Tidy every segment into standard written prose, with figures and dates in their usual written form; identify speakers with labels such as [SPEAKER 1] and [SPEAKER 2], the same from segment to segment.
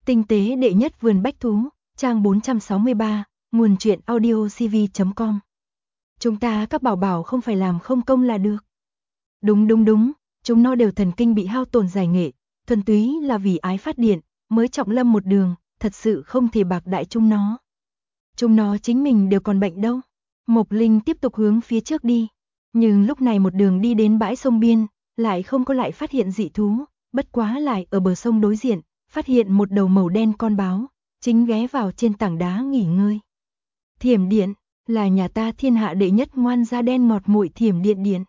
[SPEAKER 1] Tinh tế đệ nhất vườn bách thú, trang 463, nguồn truyện audiocv.com. Chúng ta các bảo bảo không phải làm không công là được. Đúng, chúng nó đều thần kinh bị hao tổn giải nghệ, thuần túy là vì ái phát điện, mới trọng lâm một đường, thật sự không thể bạc đại chúng nó. Chúng nó chính mình đều còn bệnh đâu. Mộc Linh tiếp tục hướng phía trước đi, nhưng lúc này một đường đi đến bãi sông biên, lại không có lại phát hiện dị thú, bất quá lại ở bờ sông đối diện, phát hiện một đầu màu đen con báo, chính ghé vào trên tảng đá nghỉ ngơi. Thiểm điện, là nhà ta thiên hạ đệ nhất ngoan da đen ngọt muội Thiểm điện điện.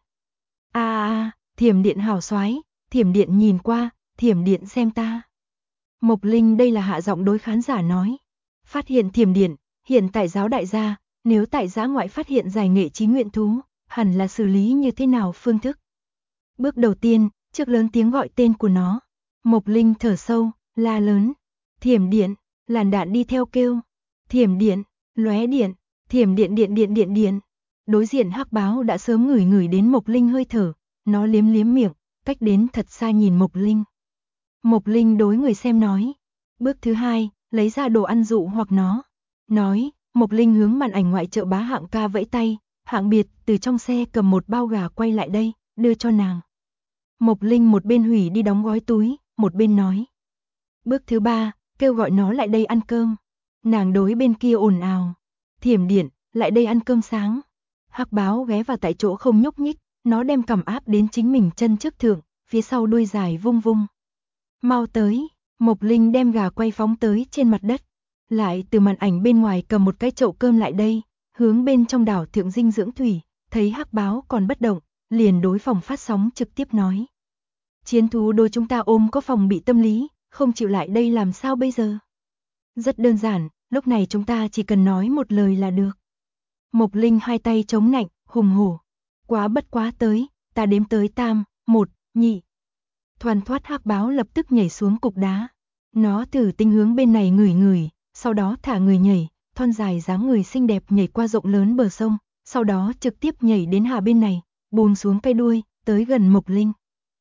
[SPEAKER 1] Thiểm điện hào soái, Thiểm điện nhìn qua, Thiểm điện xem ta. Mộc Linh đây là hạ giọng đối khán giả nói. Phát hiện Thiểm điện, hiện tại giáo đại gia, nếu tại giã ngoại phát hiện giải nghệ trí nguyện thú, hẳn là xử lý như thế nào phương thức. Bước đầu tiên, trước lớn tiếng gọi tên của nó. Mộc Linh thở sâu, la lớn. Thiểm điện, làn đạn đi theo kêu. Thiểm điện, lóe điện, Thiểm điện điện. Đối diện hắc báo đã sớm ngửi đến Mộc Linh hơi thở, nó liếm miệng, cách đến thật xa nhìn Mộc Linh. Mộc Linh đối người xem nói. Bước thứ hai, lấy ra đồ ăn dụ hoặc nó. Nói, Mộc Linh hướng màn ảnh ngoại trợ bá Hạng ca vẫy tay, Hạng biệt từ trong xe cầm một bao gà quay lại đây, đưa cho nàng. Mộc Linh một bên hủy đi đóng gói túi, một bên nói. Bước thứ ba, kêu gọi nó lại đây ăn cơm. Nàng đối bên kia ồn ào. Thiểm điện, lại đây ăn cơm sáng. Hắc báo ghé vào tại chỗ không nhúc nhích, nó đem cằm áp đến chính mình chân trước thượng, phía sau đuôi dài vung vung. Mau tới, Mộc Linh đem gà quay phóng tới trên mặt đất. Lại từ màn ảnh bên ngoài cầm một cái chậu cơm lại đây, hướng bên trong đảo thượng dinh dưỡng thủy, thấy hắc báo còn bất động, liền đối phòng phát sóng trực tiếp nói. Chiến thú đôi chúng ta ôm có phòng bị tâm lý, không chịu lại đây làm sao bây giờ? Rất đơn giản, lúc này chúng ta chỉ cần nói một lời là được. Mộc Linh hai tay chống nạnh, hùng hổ. Quá bất quá tới, ta đếm tới tam, 1, 2. Thoăn thoát hắc báo lập tức nhảy xuống cục đá. Nó thử tinh hướng bên này ngửi, sau đó thả người nhảy, thon dài dáng người xinh đẹp nhảy qua rộng lớn bờ sông, sau đó trực tiếp nhảy đến hà bên này, buông xuống cây đuôi, tới gần Mộc Linh.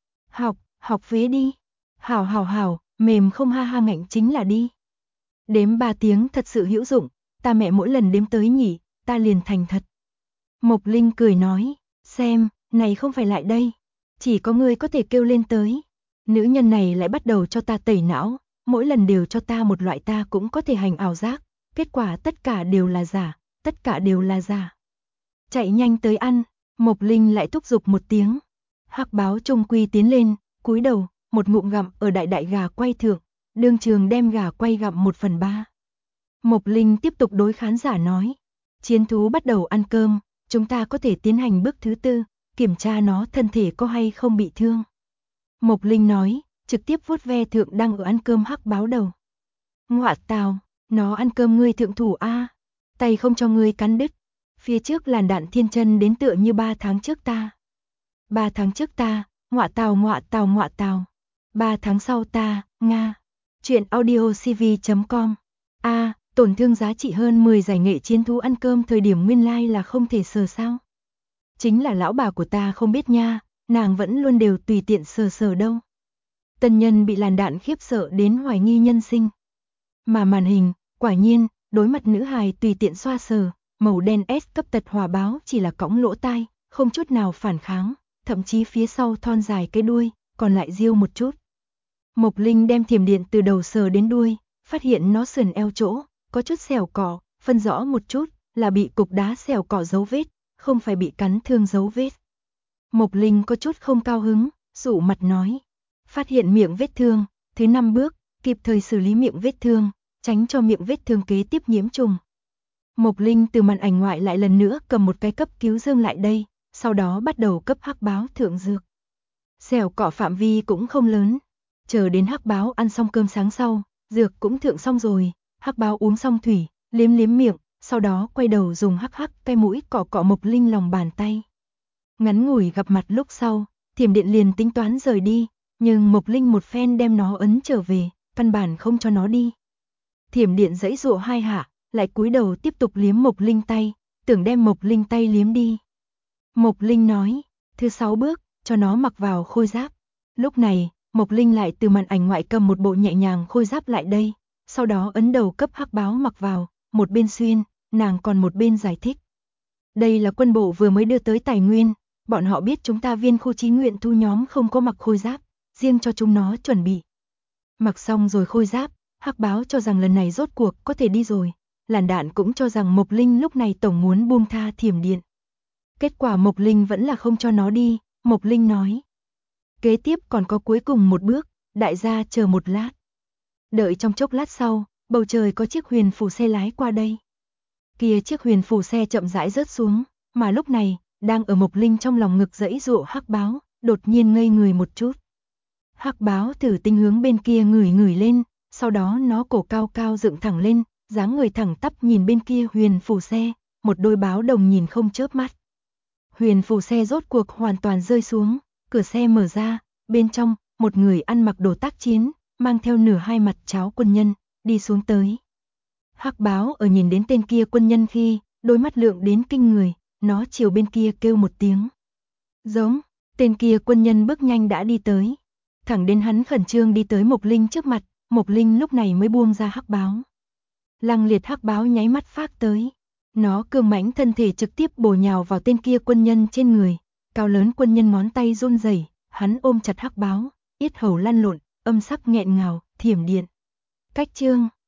[SPEAKER 1] Học vế đi. Hảo, mềm không ha ngạnh chính là đi. Đếm 3 tiếng thật sự hữu dụng, ta mẹ mỗi lần đếm tới nhỉ, ta liền thành thật. Mộc Linh cười nói, xem, này không phải lại đây, chỉ có ngươi có thể kêu lên tới. Nữ nhân này lại bắt đầu cho ta tẩy não, mỗi lần đều cho ta một loại ta cũng có thể hành ảo giác, kết quả tất cả đều là giả. Chạy nhanh tới ăn, Mộc Linh lại thúc giục một tiếng. Hắc báo trung quy tiến lên, cúi đầu, một ngụm gặm ở đại gà quay thượng, đương trường đem gà quay gặm 1/3. Mộc Linh tiếp tục đối khán giả nói, chiến thú bắt đầu ăn cơm, chúng ta có thể tiến hành bước thứ 4, kiểm tra nó thân thể có hay không bị thương. Mộc Linh nói, trực tiếp vuốt ve thượng đang ở ăn cơm hắc báo đầu. Ngoạ tào, nó ăn cơm ngươi thượng thủ a, tay không cho ngươi cắn đứt. Phía trước làn đạn thiên chân đến tựa như 3 tháng trước ta. 3 tháng trước ta, ngoạ tào. 3 tháng sau ta, Nga. Chuyện audiocv.com. Tổn thương giá trị hơn 10 giải nghệ chiến thú ăn cơm thời điểm nguyên lai là không thể sờ sao. Chính là lão bà của ta không biết nha, nàng vẫn luôn đều tùy tiện sờ đâu. Tân nhân bị làn đạn khiếp sợ đến hoài nghi nhân sinh. Mà màn hình, quả nhiên, đối mặt nữ hài tùy tiện xoa sờ, màu đen S cấp tật hỏa báo chỉ là cõng lỗ tai, không chút nào phản kháng, thậm chí phía sau thon dài cái đuôi, còn lại riêu một chút. Mộc Linh đem thiểm điện từ đầu sờ đến đuôi, phát hiện nó sườn eo chỗ, có chút xẻo cỏ, phân rõ một chút, là bị cục đá xẻo cỏ dấu vết, không phải bị cắn thương dấu vết. Mộc Linh có chút không cao hứng, sụ mặt nói. Phát hiện miệng vết thương, thứ 5 bước, kịp thời xử lý miệng vết thương, tránh cho miệng vết thương kế tiếp nhiễm trùng. Mộc Linh từ màn ảnh ngoại lại lần nữa cầm một cái cấp cứu dương lại đây, sau đó bắt đầu cấp hắc báo thượng dược. Xẻo cỏ phạm vi cũng không lớn, chờ đến hắc báo ăn xong cơm sáng sau, dược cũng thượng xong rồi, hắc báo uống xong thủy, liếm miệng, sau đó quay đầu dùng hắc cái mũi cọ Mộc Linh lòng bàn tay. Ngắn ngủi gặp mặt lúc sau, Thiểm điện liền tính toán rời đi, nhưng Mộc Linh một phen đem nó ấn trở về, căn bản không cho nó đi. Thiểm điện giãy giụa 2 hạ, lại cúi đầu tiếp tục liếm Mộc Linh tay, tưởng đem Mộc Linh tay liếm đi. Mộc Linh nói, thứ 6 bước, cho nó mặc vào khôi giáp. Lúc này, Mộc Linh lại từ màn ảnh ngoại cầm một bộ nhẹ nhàng khôi giáp lại đây, sau đó ấn đầu cấp hắc báo mặc vào, một bên xuyên, nàng còn một bên giải thích. Đây là quân bộ vừa mới đưa tới tài nguyên, bọn họ biết chúng ta viên khu chí nguyện thu nhóm không có mặc khôi giáp, riêng cho chúng nó chuẩn bị. Mặc xong rồi khôi giáp, hắc báo cho rằng lần này rốt cuộc có thể đi rồi, làn đạn cũng cho rằng Mộc Linh lúc này tổng muốn buông tha thiểm điện. Kết quả Mộc Linh vẫn là không cho nó đi, Mộc Linh nói. Kế tiếp còn có cuối cùng một bước, đại gia chờ một lát. Đợi trong chốc lát sau, bầu trời có chiếc huyền phù xe lái qua đây. Kia chiếc huyền phù xe chậm rãi rớt xuống, mà lúc này, đang ở Mộc Linh trong lòng ngực giãy giụa hắc báo, đột nhiên ngây người một chút. Hắc báo thử tinh hướng bên kia ngửi ngửi lên, sau đó nó cổ cao cao dựng thẳng lên, dáng người thẳng tắp nhìn bên kia huyền phù xe, một đôi báo đồng nhìn không chớp mắt. Huyền phù xe rốt cuộc hoàn toàn rơi xuống, cửa xe mở ra, bên trong, một người ăn mặc đồ tác chiến, mang theo nửa hai mặt cháo quân nhân, đi xuống tới. Hắc báo ở nhìn đến tên kia quân nhân khi, đôi mắt lượng đến kinh người, nó chiều bên kia kêu một tiếng. Giống, tên kia quân nhân bước nhanh đã đi tới. Thẳng đến hắn khẩn trương đi tới Mộc Linh trước mặt, Mộc Linh lúc này mới buông ra hắc báo. Lăng liệt hắc báo nháy mắt phác tới. Nó cường mãnh thân thể trực tiếp bổ nhào vào tên kia quân nhân trên người. Cao lớn quân nhân ngón tay run rẩy, hắn ôm chặt hắc báo, yết hầu lăn lộn, âm sắc nghẹn ngào, thiểm điện. Cách chương